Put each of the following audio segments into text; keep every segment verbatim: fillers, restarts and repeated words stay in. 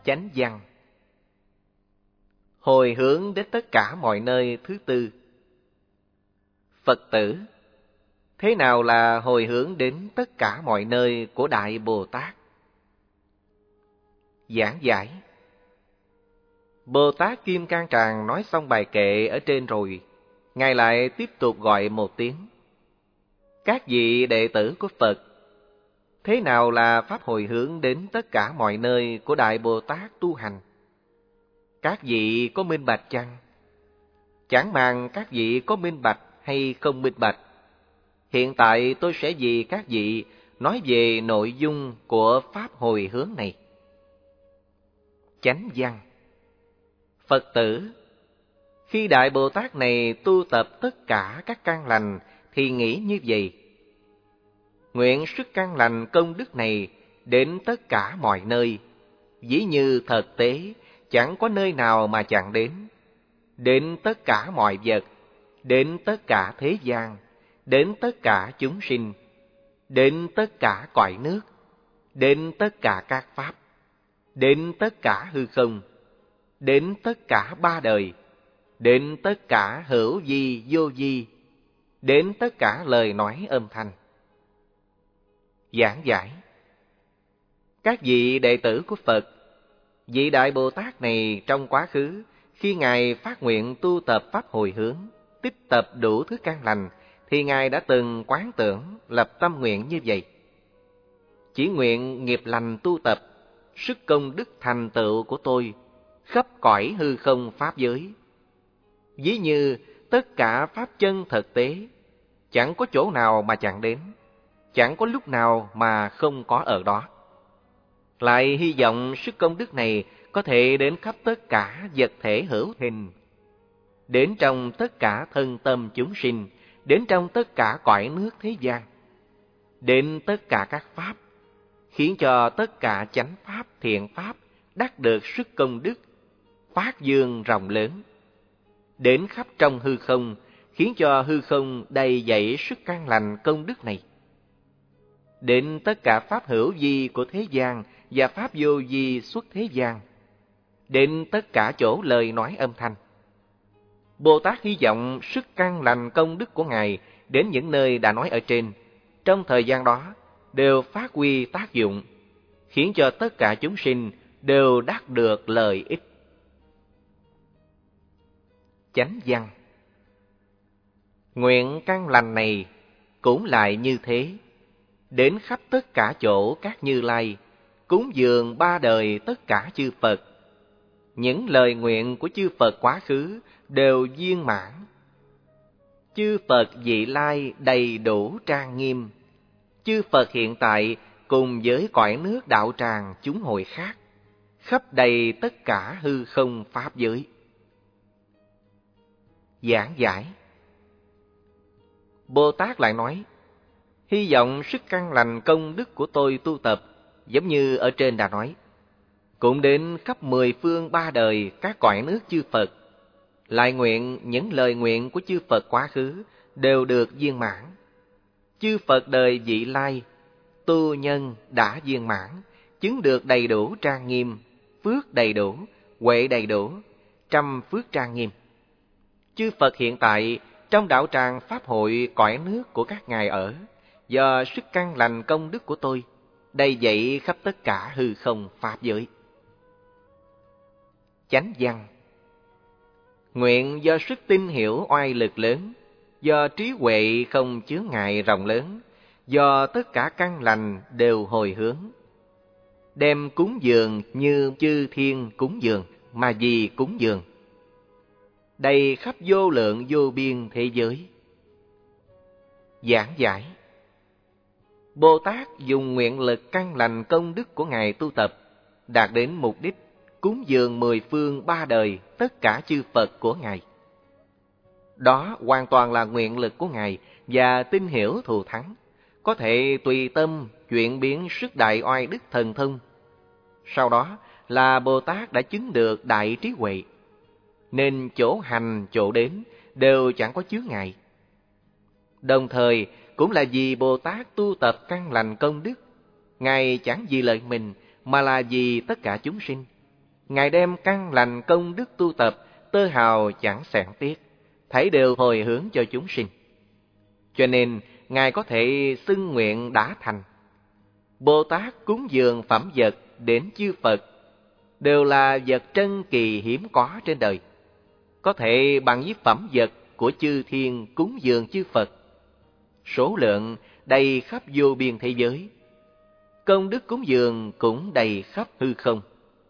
Chánh văn. Hồi hướng đến tất cả mọi nơi thứ tư. Phật tử, thế nào là hồi hướng đến tất cả mọi nơi của Đại Bồ Tát? Giảng giải. Bồ Tát Kim Cang Tràng nói xong bài kệ ở trên rồi, Ngài lại tiếp tục gọi một tiếng. Các vị đệ tử của Phật, thế nào là pháp hồi hướng đến tất cả mọi nơi của Đại Bồ Tát tu hành? Các vị có minh bạch chăng? Chẳng màng các vị có minh bạch hay không minh bạch, hiện tại tôi sẽ vì các vị nói về nội dung của pháp hồi hướng này. Chánh văn. Phật tử, khi Đại Bồ Tát này tu tập tất cả các căn lành thì nghĩ như vậy. Nguyện sức căn lành công đức này đến tất cả mọi nơi, ví như thực tế chẳng có nơi nào mà chẳng đến. Đến tất cả mọi vật, đến tất cả thế gian, đến tất cả chúng sinh, đến tất cả cõi nước, đến tất cả các pháp, đến tất cả hư không, đến tất cả ba đời, đến tất cả hữu vi vô vi, đến tất cả lời nói âm thanh. Giảng giải. Các vị đệ tử của Phật, vị Đại Bồ Tát này trong quá khứ, khi Ngài phát nguyện tu tập pháp hồi hướng, tích tập đủ thứ căn lành, thì Ngài đã từng quán tưởng, lập tâm nguyện như vậy. Chỉ nguyện nghiệp lành tu tập, sức công đức thành tựu của tôi, khắp cõi hư không pháp giới. Ví như tất cả pháp chân thực tế, chẳng có chỗ nào mà chẳng đến, chẳng có lúc nào mà không có ở đó. Lại hy vọng sức công đức này có thể đến khắp tất cả vật thể hữu hình, đến trong tất cả thân tâm chúng sinh, đến trong tất cả cõi nước thế gian, đến tất cả các pháp, khiến cho tất cả chánh pháp, thiện pháp đắc được sức công đức, phát dương rộng lớn, đến khắp trong hư không, khiến cho hư không đầy dẫy sức căn lành công đức này, đến tất cả pháp hữu vi của thế gian và pháp vô vi xuất thế gian, đến tất cả chỗ lời nói âm thanh. Bồ Tát hy vọng sức căn lành công đức của Ngài đến những nơi đã nói ở trên, trong thời gian đó đều phát huy tác dụng, khiến cho tất cả chúng sinh đều đắc được lợi ích. Chánh văn. Nguyện căn lành này cũng lại như thế, đến khắp tất cả chỗ các Như Lai, cúng dường ba đời tất cả chư Phật. Những lời nguyện của chư Phật quá khứ đều viên mãn. Chư Phật vị lai đầy đủ trang nghiêm. Chư Phật hiện tại cùng với cõi nước đạo tràng chúng hội khác, khắp đầy tất cả hư không pháp giới. Giảng giải. Bồ Tát lại nói, hy vọng sức căn lành công đức của tôi tu tập, giống như ở trên đã nói, cũng đến khắp mười phương ba đời các cõi nước chư Phật. Lại nguyện những lời nguyện của chư Phật quá khứ đều được viên mãn. Chư Phật đời vị lai, tu nhân đã viên mãn, chứng được đầy đủ trang nghiêm, phước đầy đủ, huệ đầy đủ, trăm phước trang nghiêm. Chư Phật hiện tại trong đạo tràng pháp hội cõi nước của các ngài ở, do sức căn lành công đức của tôi, đầy dẫy khắp tất cả hư không pháp giới. Chánh văn. Nguyện do sức tin hiểu oai lực lớn, do trí huệ không chướng ngại rộng lớn, do tất cả căn lành đều hồi hướng, đem cúng dường như chư thiên cúng dường, mà vì cúng dường, đầy khắp vô lượng vô biên thế giới. Giảng giải. Bồ Tát dùng nguyện lực căn lành công đức của Ngài tu tập, đạt đến mục đích cúng dường mười phương ba đời tất cả chư Phật của Ngài. Đó hoàn toàn là nguyện lực của Ngài và tin hiểu thù thắng, có thể tùy tâm chuyển biến sức đại oai đức thần thông. Sau đó là Bồ Tát đã chứng được đại trí huệ, nên chỗ hành chỗ đến đều chẳng có chướng ngại. Đồng thời cũng là vì Bồ Tát tu tập căn lành công đức, Ngài chẳng vì lợi mình mà là vì tất cả chúng sinh, Ngài đem căn lành công đức tu tập, tơ hào chẳng xẻn tiếc, thảy đều hồi hướng cho chúng sinh. Cho nên, Ngài có thể xưng nguyện đã thành. Bồ Tát cúng dường phẩm vật đến chư Phật, đều là vật trân kỳ hiếm có trên đời. Có thể bằng với phẩm vật của chư thiên cúng dường chư Phật. Số lượng đầy khắp vô biên thế giới. Công đức cúng dường cũng đầy khắp hư không.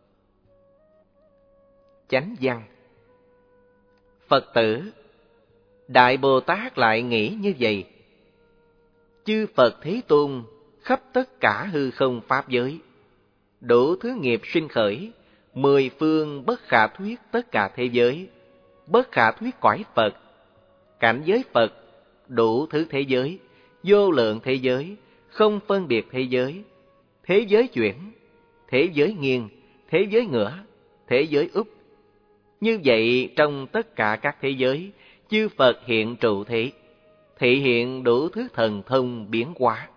Chánh văn. Phật tử, Đại Bồ Tát lại nghĩ như vậy. Chư Phật Thế Tôn khắp tất cả hư không pháp giới, đủ thứ nghiệp sinh khởi, mười phương bất khả thuyết tất cả thế giới, bất khả thuyết cõi Phật, cảnh giới Phật, đủ thứ thế giới, vô lượng thế giới, không phân biệt thế giới, thế giới chuyển, thế giới nghiêng, thế giới ngửa, thế giới úp. Như vậy trong tất cả các thế giới, chư Phật hiện trụ thế, thị hiện đủ thứ thần thông biến hóa.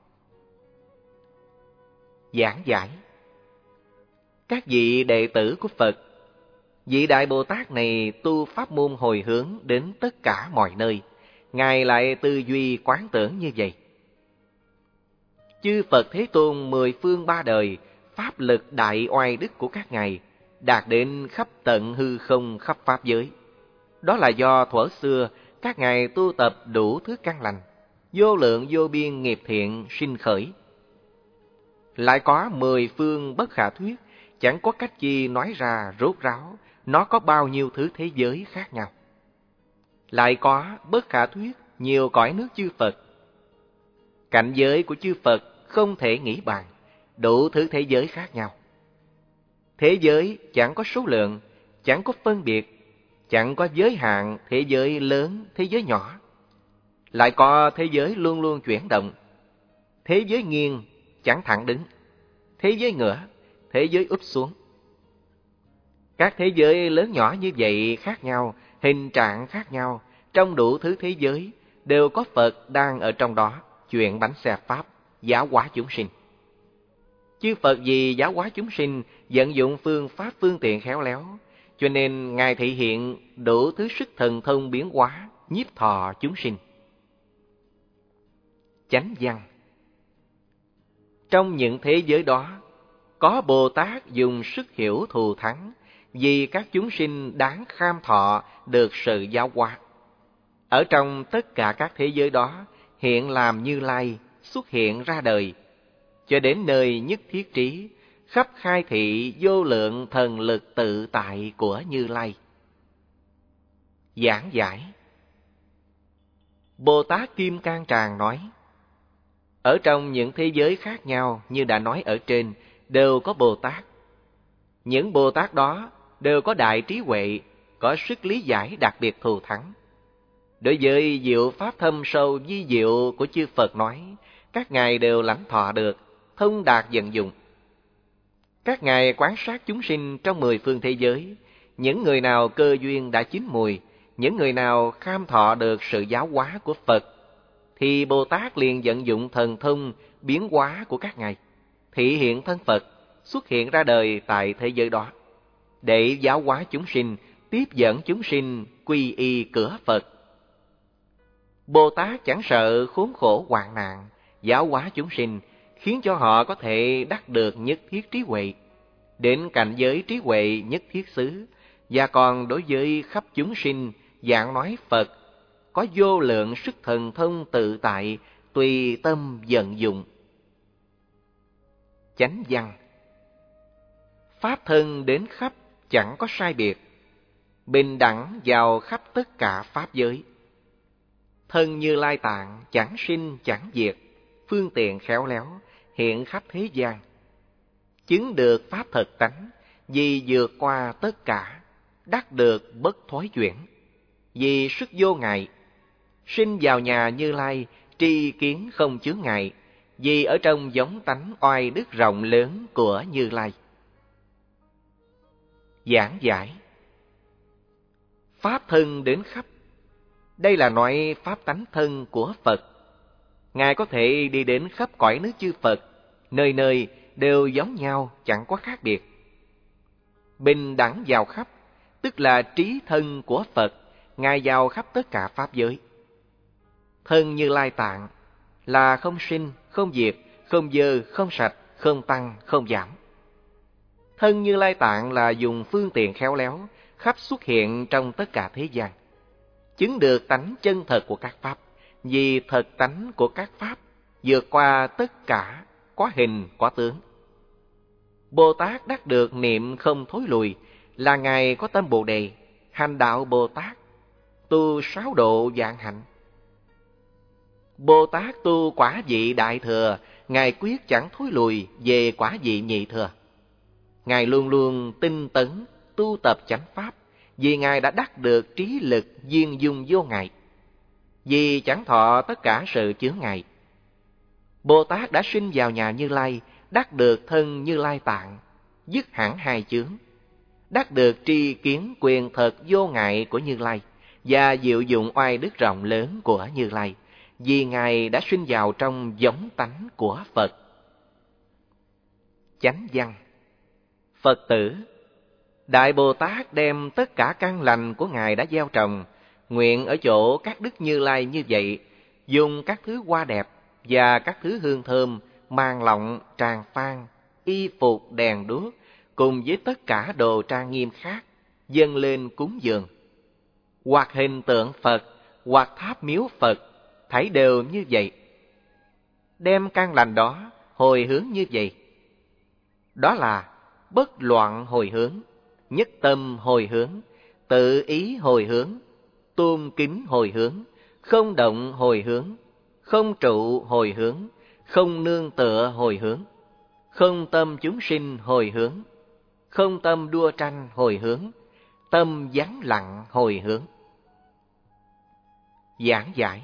Giảng giải. Các vị đệ tử của Phật, vị Đại Bồ Tát này tu pháp môn hồi hướng đến tất cả mọi nơi, Ngài lại tư duy quán tưởng như vậy. Chư Phật Thế Tôn mười phương ba đời, pháp lực đại oai đức của các ngài đạt đến khắp tận hư không khắp pháp giới. Đó là do thuở xưa các ngài tu tập đủ thứ căn lành, vô lượng vô biên nghiệp thiện sinh khởi. Lại có mười phương bất khả thuyết, chẳng có cách chi nói ra rốt ráo, nó có bao nhiêu thứ thế giới khác nhau. Lại có bất khả thuyết nhiều cõi nước chư Phật. Cảnh giới của chư Phật không thể nghĩ bàn, đủ thứ thế giới khác nhau. Thế giới chẳng có số lượng, chẳng có phân biệt, chẳng có giới hạn thế giới lớn, thế giới nhỏ. Lại có thế giới luôn luôn chuyển động. Thế giới nghiêng, chẳng thẳng đứng. Thế giới ngửa, thế giới úp xuống. Các thế giới lớn nhỏ như vậy khác nhau, hình trạng khác nhau, trong đủ thứ thế giới đều có Phật đang ở trong đó, chuyển bánh xe Pháp, giáo hóa chúng sinh. Chư Phật vì giáo hóa chúng sinh, vận dụng phương pháp phương tiện khéo léo, cho nên Ngài thị hiện đủ thứ sức thần thông biến hóa, nhiếp thọ chúng sinh. Chánh văn. Trong những thế giới đó, có Bồ Tát dùng sức hiểu thù thắng, vì các chúng sinh đáng kham thọ được sự giáo hóa. Ở trong tất cả các thế giới đó, hiện làm Như Lai, xuất hiện ra đời, cho đến nơi nhất thiết trí, khắp khai thị vô lượng thần lực tự tại của Như Lai. Giảng giải. Bồ Tát Kim Cang Tràng nói, ở trong những thế giới khác nhau như đã nói ở trên, đều có Bồ Tát. Những Bồ Tát đó đều có đại trí huệ, có sức lý giải đặc biệt thù thắng. Đối với diệu pháp thâm sâu vi diệu của chư Phật nói, các ngài đều lãnh thọ được, thông đạt vận dụng. Các ngài quan sát chúng sinh trong mười phương thế giới, những người nào cơ duyên đã chín mùi, những người nào kham thọ được sự giáo hóa của Phật, thì Bồ Tát liền vận dụng thần thông biến hóa của các ngài, thị hiện thân Phật, xuất hiện ra đời tại thế giới đó, để giáo hóa chúng sinh, tiếp dẫn chúng sinh quy y cửa Phật. Bồ Tát chẳng sợ khốn khổ hoạn nạn, giáo hóa chúng sinh, khiến cho họ có thể đắc được nhất thiết trí huệ, đến cảnh giới trí huệ nhất thiết xứ, và còn đối với khắp chúng sinh giảng nói Phật, có vô lượng sức thần thông tự tại, tùy tâm vận dụng. Chánh văn. Pháp thân đến khắp chẳng có sai biệt, bình đẳng vào khắp tất cả pháp giới. Thân Như Lai Tạng chẳng sinh chẳng diệt, phương tiện khéo léo, hiện khắp thế gian. Chứng được pháp thật tánh, vì vượt qua tất cả, đắc được bất thối chuyển. Vì sức vô ngại, sinh vào nhà Như Lai, tri kiến không chướng ngại, vì ở trong giống tánh oai đức rộng lớn của Như Lai. Giảng giải. Pháp thân đến khắp, đây là nói pháp tánh thân của Phật. Ngài có thể đi đến khắp cõi nước chư Phật, nơi nơi đều giống nhau, chẳng có khác biệt. Bình đẳng vào khắp, tức là trí thân của Phật, Ngài vào khắp tất cả pháp giới. Thân Như Lai Tạng là không sinh, không diệt, không dơ, không sạch, không tăng, không giảm. Thân Như Lai Tạng là dùng phương tiện khéo léo, khắp xuất hiện trong tất cả thế gian, chứng được tánh chân thật của các pháp, vì thật tánh của các pháp vượt qua tất cả, có hình, có tướng. Bồ Tát đắc được niệm không thối lùi là Ngài có tâm Bồ Đề, hành đạo Bồ Tát, tu sáu độ vạn hạnh. Bồ Tát tu quả vị đại thừa, Ngài quyết chẳng thối lùi về quả vị nhị thừa. Ngài luôn luôn tinh tấn, tu tập chánh pháp, vì Ngài đã đắc được trí lực viên dung vô ngại, vì chẳng thọ tất cả sự chướng ngại. Bồ Tát đã sinh vào nhà Như Lai, đắc được thân Như Lai Tạng, dứt hẳn hai chướng, đắc được tri kiến quyền thật vô ngại của Như Lai, và diệu dụng oai đức rộng lớn của Như Lai, vì Ngài đã sinh vào trong giống tánh của Phật. Chánh văn. Phật tử, Đại Bồ Tát đem tất cả căn lành của Ngài đã gieo trồng, nguyện ở chỗ các đức Như Lai như vậy, dùng các thứ hoa đẹp và các thứ hương thơm, màng lọng, tràng phan, y phục, đèn đuốc, cùng với tất cả đồ trang nghiêm khác, dâng lên cúng dường. Hoặc hình tượng Phật, hoặc tháp miếu Phật, thảy đều như vậy. Đem căn lành đó hồi hướng như vậy. Đó là bất loạn hồi hướng, nhất tâm hồi hướng, tự ý hồi hướng, tôn kính hồi hướng, không động hồi hướng, không trụ hồi hướng, không nương tựa hồi hướng, không tâm chúng sinh hồi hướng, không tâm đua tranh hồi hướng, tâm vắng lặng hồi hướng. Giảng giải.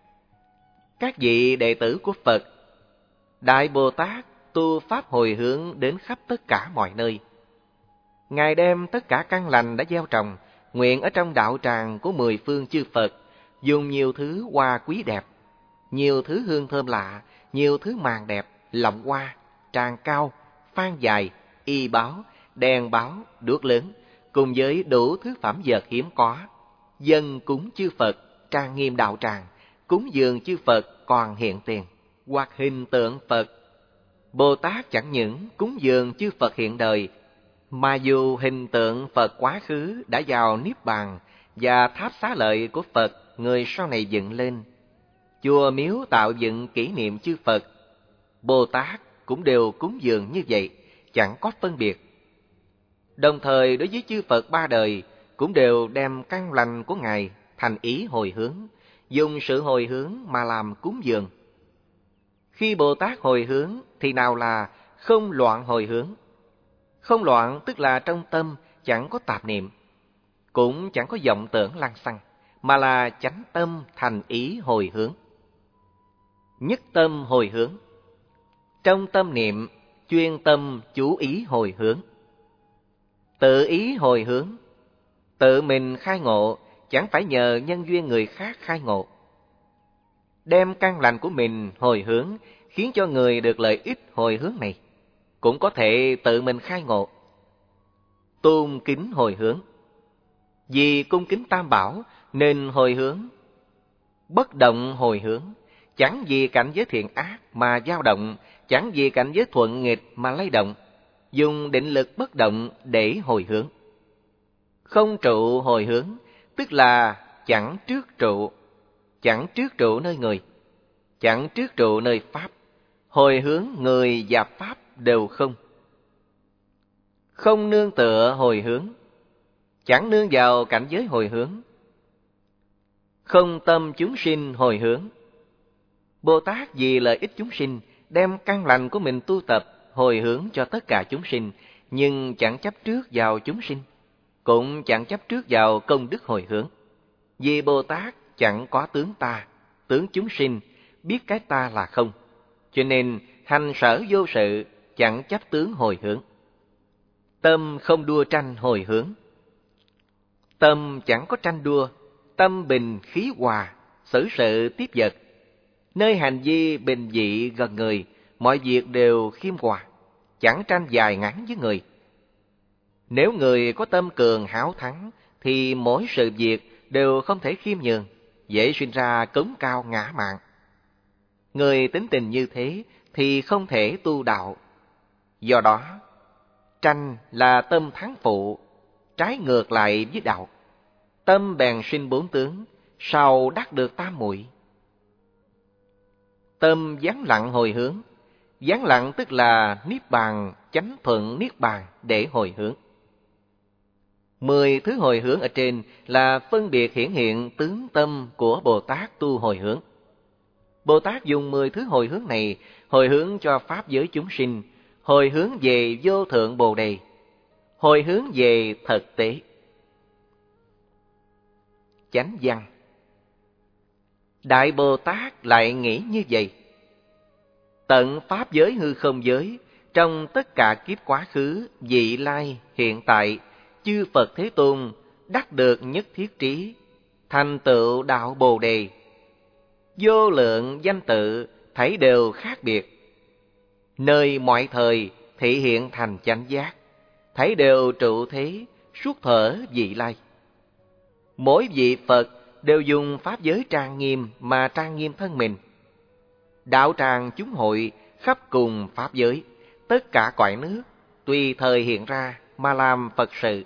Các vị đệ tử của Phật, Đại Bồ Tát tu pháp hồi hướng đến khắp tất cả mọi nơi. Ngài đem tất cả căn lành đã gieo trồng, nguyện ở trong đạo tràng của mười phương chư Phật, dùng nhiều thứ hoa quý đẹp, nhiều thứ hương thơm lạ, nhiều thứ màng đẹp, lọng hoa, tràng cao, phan dài, y báo, đèn báo, đuốc lớn, cùng với đủ thứ phẩm vật hiếm có, dâng cúng chư Phật, trang nghiêm đạo tràng, cúng dường chư Phật còn hiện tiền, hoặc hình tượng Phật. Bồ Tát chẳng những cúng dường chư Phật hiện đời, mà dù hình tượng Phật quá khứ đã vào Niết Bàn và tháp xá lợi của Phật người sau này dựng lên, chùa miếu tạo dựng kỷ niệm chư Phật, Bồ Tát cũng đều cúng dường như vậy, chẳng có phân biệt. Đồng thời đối với chư Phật ba đời cũng đều đem căn lành của Ngài thành ý hồi hướng, dùng sự hồi hướng mà làm cúng dường. Khi Bồ Tát hồi hướng thì nào là không loạn hồi hướng. Không loạn tức là trong tâm chẳng có tạp niệm, cũng chẳng có vọng tưởng lăng xăng, mà là chánh tâm thành ý hồi hướng. Nhất tâm hồi hướng. Trong tâm niệm, chuyên tâm chú ý hồi hướng. Tự ý hồi hướng. Tự mình khai ngộ, chẳng phải nhờ nhân duyên người khác khai ngộ. Đem căn lành của mình hồi hướng, khiến cho người được lợi ích hồi hướng này, cũng có thể tự mình khai ngộ. Tôn kính hồi hướng. Vì cung kính Tam Bảo nên hồi hướng. Bất động hồi hướng. Chẳng vì cảnh giới thiện ác mà dao động, chẳng vì cảnh giới thuận nghịch mà lay động. Dùng định lực bất động để hồi hướng. Không trụ hồi hướng, tức là chẳng trước trụ. Chẳng trước trụ nơi người, chẳng trước trụ nơi Pháp. Hồi hướng người và Pháp đều không. Không nương tựa hồi hướng, chẳng nương vào cảnh giới hồi hướng. Không tâm chúng sinh hồi hướng. Bồ Tát vì lợi ích chúng sinh, đem căn lành của mình tu tập, hồi hướng cho tất cả chúng sinh, nhưng chẳng chấp trước vào chúng sinh, cũng chẳng chấp trước vào công đức hồi hướng. Vì Bồ Tát chẳng có tướng ta, tướng chúng sinh, biết cái ta là không, cho nên hành sở vô sự, chẳng chấp tướng hồi hướng. Tâm không đua tranh hồi hướng. Tâm chẳng có tranh đua, tâm bình khí hòa, xử sự tiếp vật. Nơi hành vi bình dị gần người, mọi việc đều khiêm hòa, chẳng tranh dài ngắn với người. Nếu người có tâm cường háo thắng, thì mỗi sự việc đều không thể khiêm nhường, dễ sinh ra cống cao ngã mạn. Người tính tình như thế thì không thể tu đạo. Do đó, tranh là tâm thắng phụ, trái ngược lại với đạo. Tâm bèn sinh bốn tướng, sau đắc được tam muội. Tâm vắng lặng hồi hướng. Vắng lặng tức là niết bàn, chánh thuận niết bàn để hồi hướng. Mười thứ hồi hướng ở trên là phân biệt hiển hiện tướng tâm của Bồ Tát tu hồi hướng. Bồ Tát dùng mười thứ hồi hướng này hồi hướng cho pháp giới chúng sinh, hồi hướng về vô thượng Bồ Đề, hồi hướng về thực tế. Chánh văn. Đại Bồ Tát lại nghĩ như vậy. Tận pháp giới hư không giới, trong tất cả kiếp quá khứ, vị lai, hiện tại, chư Phật Thế Tôn đắc được nhất thiết trí, thành tựu đạo Bồ Đề. Vô lượng danh tự thấy đều khác biệt, nơi mọi thời thị hiện thành chánh giác, thấy đều trụ thế, suốt thở vị lai. Mỗi vị Phật đều dùng pháp giới trang nghiêm mà trang nghiêm thân mình. Đạo tràng chúng hội khắp cùng pháp giới, tất cả cõi nước, tùy thời hiện ra mà làm Phật sự.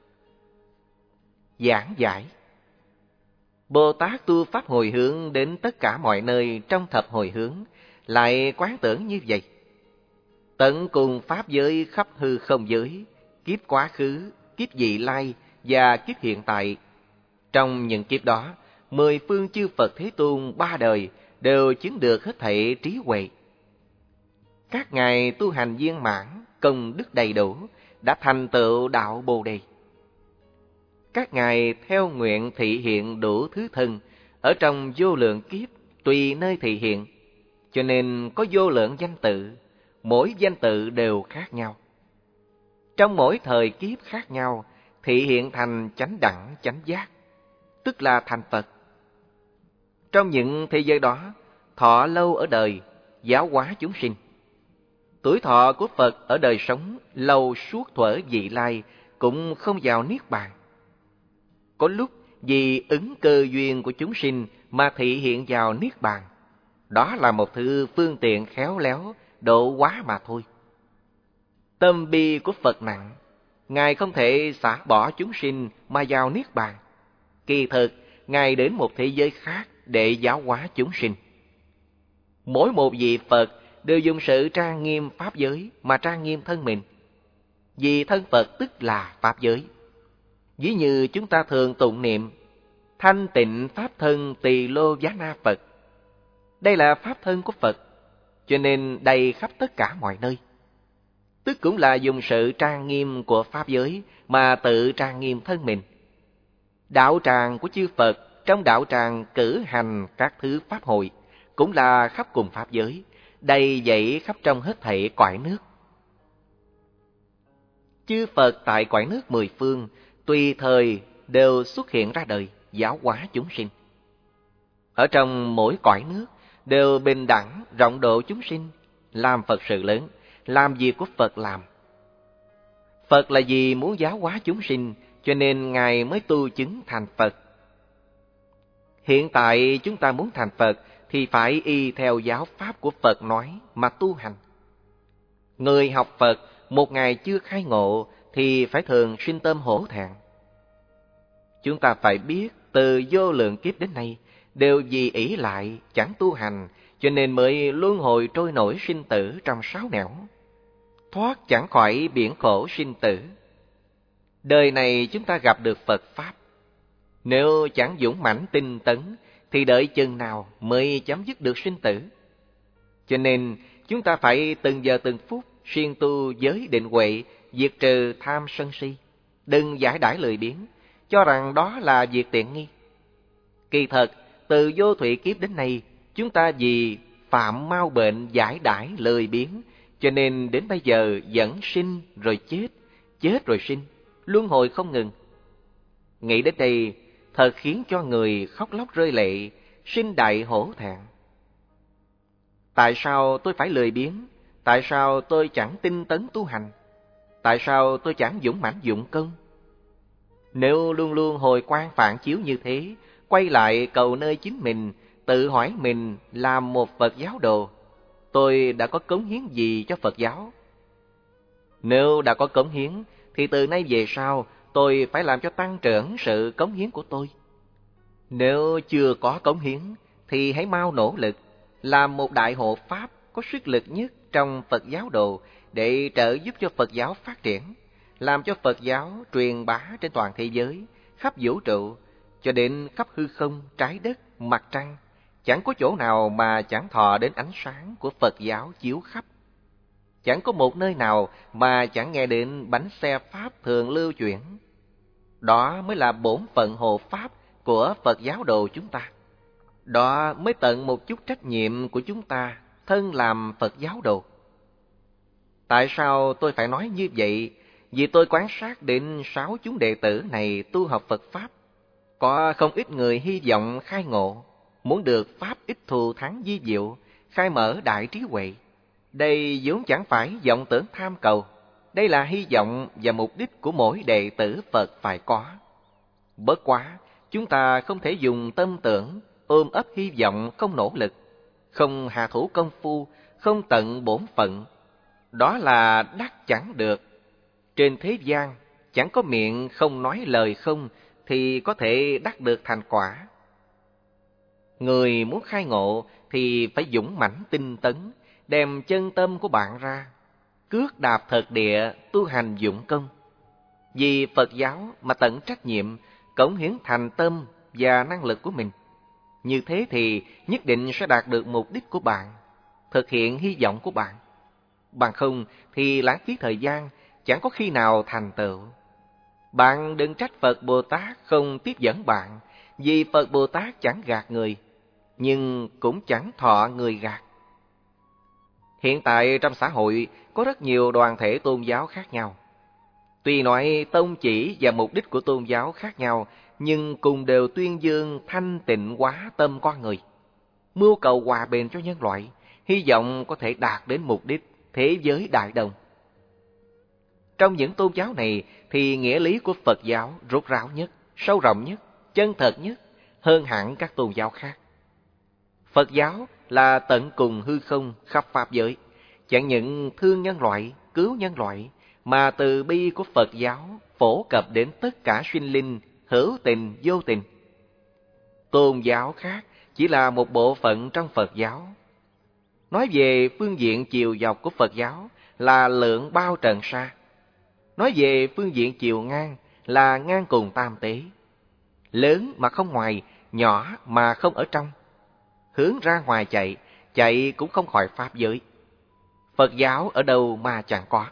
Giảng giải. Bồ Tát tu pháp hồi hướng đến tất cả mọi nơi trong thập hồi hướng, lại quán tưởng như vậy. Tận cùng pháp giới khắp hư không giới, kiếp quá khứ, kiếp vị lai và kiếp hiện tại. Trong những kiếp đó, mười phương chư Phật Thế Tôn ba đời đều chứng được hết thảy trí huệ. Các ngài tu hành viên mãn, công đức đầy đủ, đã thành tựu đạo Bồ Đề. Các ngài theo nguyện thị hiện đủ thứ thân, ở trong vô lượng kiếp tùy nơi thị hiện, cho nên có vô lượng danh tự, mỗi danh tự đều khác nhau. Trong mỗi thời kiếp khác nhau, thị hiện thành chánh đẳng chánh giác, tức là thành Phật. Trong những thế giới đó, thọ lâu ở đời, giáo hóa chúng sinh. Tuổi thọ của Phật ở đời sống lâu suốt thuở vị lai cũng không vào niết bàn. Có lúc vì ứng cơ duyên của chúng sinh mà thị hiện vào niết bàn. Đó là một thứ phương tiện khéo léo, độ hóa mà thôi. Tâm bi của Phật nặng, Ngài không thể xả bỏ chúng sinh mà vào niết bàn. Kỳ thực, Ngài đến một thế giới khác để giáo hóa chúng sinh. Mỗi một vị Phật đều dùng sự trang nghiêm pháp giới mà trang nghiêm thân mình. Vì thân Phật tức là pháp giới. Ví như chúng ta thường tụng niệm thanh tịnh pháp thân tỳ lô giá na Phật. Đây là pháp thân của Phật, cho nên đầy khắp tất cả mọi nơi. Tức cũng là dùng sự trang nghiêm của pháp giới mà tự trang nghiêm thân mình. Đạo tràng của chư Phật trong đạo tràng cử hành các thứ pháp hội cũng là khắp cùng pháp giới, đầy dẫy khắp trong hết thảy cõi nước. Chư Phật tại cõi nước mười phương tùy thời đều xuất hiện ra đời, giáo hóa chúng sinh. Ở trong mỗi cõi nước đều bình đẳng rộng độ chúng sinh, làm Phật sự lớn, làm việc của Phật làm. Phật là vì muốn giáo hóa chúng sinh, cho nên Ngài mới tu chứng thành Phật. Hiện tại chúng ta muốn thành Phật thì phải y theo giáo pháp của Phật nói mà tu hành. Người học Phật một ngày chưa khai ngộ thì phải thường sinh tâm hổ thẹn. Chúng ta phải biết từ vô lượng kiếp đến nay đều vì ỷ lại chẳng tu hành, cho nên mới luân hồi trôi nổi sinh tử trong sáu nẻo, thoát chẳng khỏi biển khổ sinh tử. Đời này chúng ta gặp được Phật Pháp, nếu chẳng dũng mãnh tinh tấn thì đợi chừng nào mới chấm dứt được sinh tử. Cho nên chúng ta phải từng giờ từng phút siêng tu giới định huệ, diệt trừ tham sân si, đừng giải đãi lười biếng, cho rằng đó là việc tiện nghi. Kỳ thật, từ vô thủy kiếp đến nay, chúng ta vì phạm mau bệnh giải đãi lười biếng, cho nên đến bây giờ vẫn sinh rồi chết, chết rồi sinh, luân hồi không ngừng. Nghĩ đến đây, thật khiến cho người khóc lóc rơi lệ, sinh đại hổ thẹn. Tại sao tôi phải lười biếng? Tại sao tôi chẳng tinh tấn tu hành? Tại sao tôi chẳng dũng mãnh dụng công? Nếu luôn luôn hồi quang phản chiếu như thế, quay lại cầu nơi chính mình, tự hỏi mình làm một Phật giáo đồ, tôi đã có cống hiến gì cho Phật giáo? Nếu đã có cống hiến, thì từ nay về sau tôi phải làm cho tăng trưởng sự cống hiến của tôi. Nếu chưa có cống hiến, thì hãy mau nỗ lực, làm một đại hộ Pháp có sức lực nhất trong Phật giáo đồ để trợ giúp cho Phật giáo phát triển, làm cho Phật giáo truyền bá trên toàn thế giới, khắp vũ trụ, cho đến khắp hư không, trái đất, mặt trăng. Chẳng có chỗ nào mà chẳng thọ đến ánh sáng của Phật giáo chiếu khắp. Chẳng có một nơi nào mà chẳng nghe đến bánh xe Pháp thường lưu chuyển. Đó mới là bổn phận hộ Pháp của Phật giáo đồ chúng ta. Đó mới tận một chút trách nhiệm của chúng ta, thân làm Phật giáo đồ. Tại sao tôi phải nói như vậy? Vì tôi quan sát đến sáu chúng đệ tử này tu học Phật Pháp. Có không ít người hy vọng khai ngộ, muốn được Pháp ít thù thắng vi diệu, khai mở đại trí huệ. Đây vốn chẳng phải vọng tưởng tham cầu. Đây là hy vọng và mục đích của mỗi đệ tử Phật phải có. Bất quá, chúng ta không thể dùng tâm tưởng, ôm ấp hy vọng không nỗ lực, không hạ thủ công phu, không tận bổn phận. Đó là đắc chẳng được. Trên thế gian, chẳng có miệng không nói lời không thì có thể đắc được thành quả. Người muốn khai ngộ thì phải dũng mãnh tinh tấn, đem chân tâm của bạn ra, cước đạp thực địa, tu hành dụng công. Vì Phật giáo mà tận trách nhiệm, cống hiến thành tâm và năng lực của mình. Như thế thì nhất định sẽ đạt được mục đích của bạn, thực hiện hy vọng của bạn. Bằng không thì lãng phí thời gian, chẳng có khi nào thành tựu. Bạn đừng trách Phật Bồ Tát không tiếp dẫn bạn, vì Phật Bồ Tát chẳng gạt người, nhưng cũng chẳng thọ người gạt. Hiện tại trong xã hội có rất nhiều đoàn thể tôn giáo khác nhau. Tuy nói tông chỉ và mục đích của tôn giáo khác nhau, nhưng cùng đều tuyên dương thanh tịnh hóa tâm con người, mưu cầu hòa bình cho nhân loại, hy vọng có thể đạt đến mục đích thế giới đại đồng. Trong những tôn giáo này thì nghĩa lý của Phật giáo rốt ráo nhất, sâu rộng nhất, chân thật nhất, hơn hẳn các tôn giáo khác. Phật giáo là tận cùng hư không khắp pháp giới, chẳng những thương nhân loại, cứu nhân loại, mà từ bi của Phật giáo phổ cập đến tất cả sinh linh, hữu tình, vô tình. Tôn giáo khác chỉ là một bộ phận trong Phật giáo. Nói về phương diện chiều dọc của Phật giáo là lượng bao trần sa. Nói về phương diện chiều ngang là ngang cùng tam tế. Lớn mà không ngoài, nhỏ mà không ở trong. Hướng ra ngoài chạy, chạy cũng không khỏi pháp giới. Phật giáo ở đâu mà chẳng có.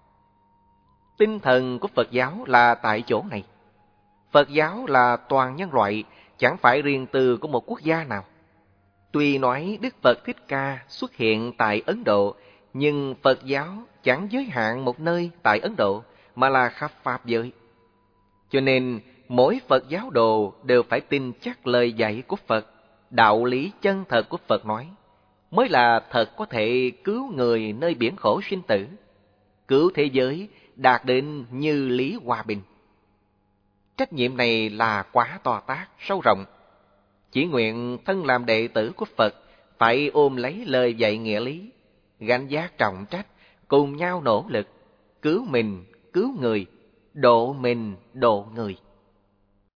Tinh thần của Phật giáo là tại chỗ này. Phật giáo là toàn nhân loại, chẳng phải riêng tư của một quốc gia nào. Tuy nói Đức Phật Thích Ca xuất hiện tại Ấn Độ, nhưng Phật giáo chẳng giới hạn một nơi tại Ấn Độ, mà là khắp pháp giới. Cho nên, mỗi Phật giáo đồ đều phải tin chắc lời dạy của Phật, đạo lý chân thật của Phật nói, mới là thật có thể cứu người nơi biển khổ sinh tử, cứu thế giới đạt đến như lý hòa bình. Trách nhiệm này là quá to tát, sâu rộng. Chỉ nguyện thân làm đệ tử của Phật phải ôm lấy lời dạy nghĩa lý, gánh vác trọng trách, cùng nhau nỗ lực, cứu mình, cứu người, độ mình, độ người.